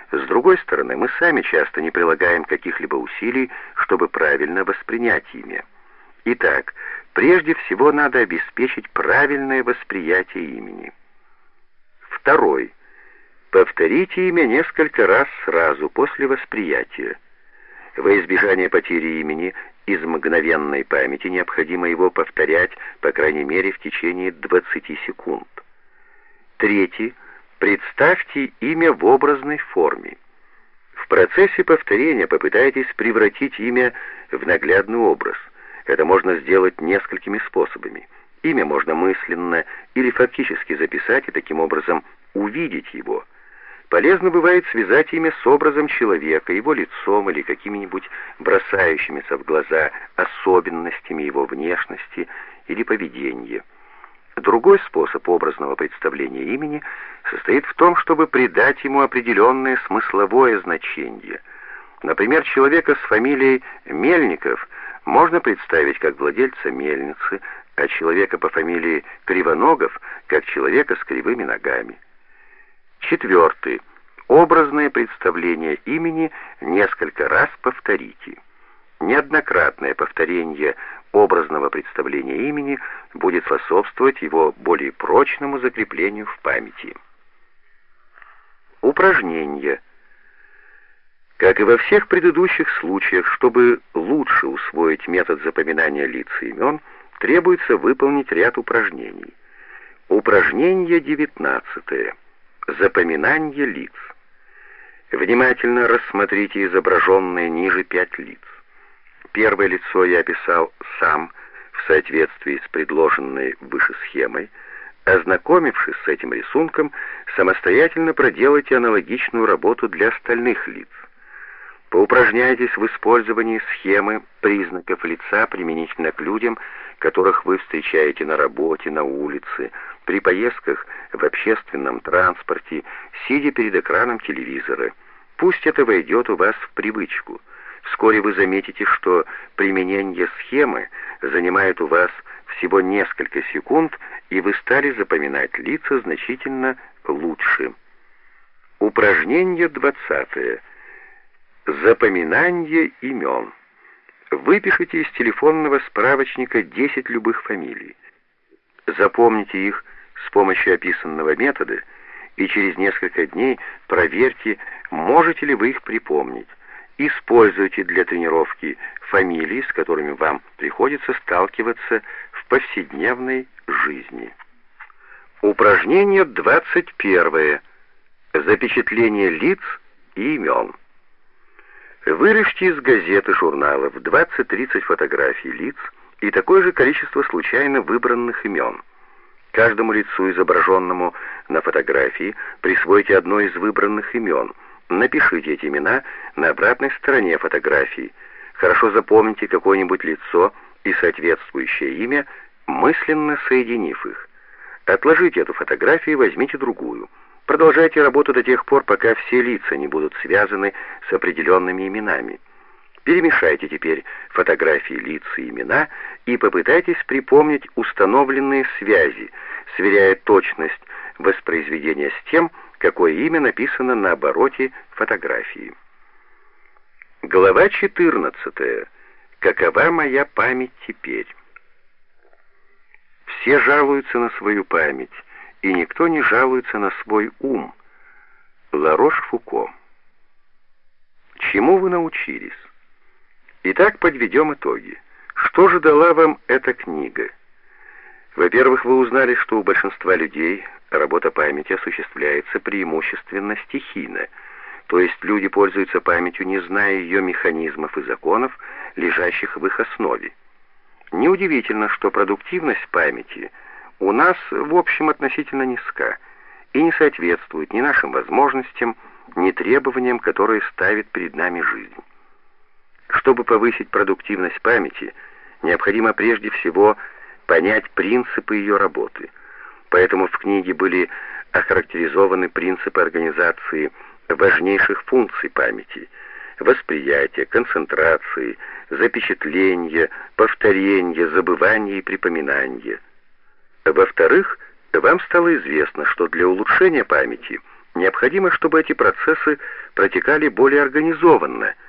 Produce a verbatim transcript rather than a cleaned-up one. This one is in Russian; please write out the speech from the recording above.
С другой стороны, мы сами часто не прилагаем каких-либо усилий, чтобы правильно воспринять имя. Итак, прежде всего надо обеспечить правильное восприятие имени. Второй. Повторите имя несколько раз сразу после восприятия. Во избежание потери имени из мгновенной памяти необходимо его повторять, по крайней мере, в течение двадцати секунд. Третий. Представьте имя в образной форме. В процессе повторения попытайтесь превратить имя в наглядный образ. Это можно сделать несколькими способами. Имя можно мысленно или фактически записать и таким образом увидеть его. Полезно бывает связать имя с образом человека, его лицом или какими-нибудь бросающимися в глаза особенностями его внешности или поведения. Другой способ образного представления имени состоит в том, чтобы придать ему определенное смысловое значение. Например, человека с фамилией Мельников можно представить как владельца мельницы, а человека по фамилии Кривоногов как человека с кривыми ногами. Четвертый. Образное представление имени несколько раз повторите. Неоднократное повторение образного представления имени будет способствовать его более прочному закреплению в памяти. Упражнение. Как и во всех предыдущих случаях, чтобы лучше усвоить метод запоминания лиц и имен, требуется выполнить ряд упражнений. Упражнение девятнадцатое. Запоминание лиц. Внимательно рассмотрите изображенные ниже пять лиц. Первое лицо я описал сам в соответствии с предложенной выше схемой. Ознакомившись с этим рисунком, самостоятельно проделайте аналогичную работу для остальных лиц. Поупражняйтесь в использовании схемы признаков лица применительно к людям, которых вы встречаете на работе, на улице, при поездках в общественном транспорте, сидя перед экраном телевизора. Пусть это войдет у вас в привычку. Вскоре вы заметите, что применение схемы занимает у вас всего несколько секунд, и вы стали запоминать лица значительно лучше. Упражнение двадцатое. Запоминание имен. Выпишите из телефонного справочника десять любых фамилий. Запомните их с помощью описанного метода, и через несколько дней проверьте, можете ли вы их припомнить. Используйте для тренировки фамилии, с которыми вам приходится сталкиваться в повседневной жизни. Упражнение двадцать первое. Запечатление лиц и имен. Вырежьте из газет и журналов двадцать-тридцать фотографий лиц и такое же количество случайно выбранных имен. Каждому лицу, изображенному на фотографии, присвойте одно из выбранных имен. Напишите эти имена на обратной стороне фотографии. Хорошо запомните какое-нибудь лицо и соответствующее имя, мысленно соединив их. Отложите эту фотографию и возьмите другую. Продолжайте работу до тех пор, пока все лица не будут связаны с определенными именами. Перемешайте теперь фотографии лиц и имена и попытайтесь припомнить установленные связи, сверяя точность воспроизведения с тем, какое имя написано на обороте фотографии. Глава четырнадцатая. Какова моя память теперь? Все жалуются на свою память, и никто не жалуется на свой ум. Ларош-Фуко. Чему вы научились? Итак, подведем итоги. Что же дала вам эта книга? Во-первых, вы узнали, что у большинства людей работа памяти осуществляется преимущественно стихийно, то есть люди пользуются памятью, не зная ее механизмов и законов, лежащих в их основе. Неудивительно, что продуктивность памяти у нас, в общем, относительно низка и не соответствует ни нашим возможностям, ни требованиям, которые ставит перед нами жизнь. Чтобы повысить продуктивность памяти, необходимо прежде всего понять принципы ее работы. Поэтому в книге были охарактеризованы принципы организации важнейших функций памяти: восприятия, концентрации, запечатления, повторения, забывания и припоминания. Во-вторых, вам стало известно, что для улучшения памяти необходимо, чтобы эти процессы протекали более организованно,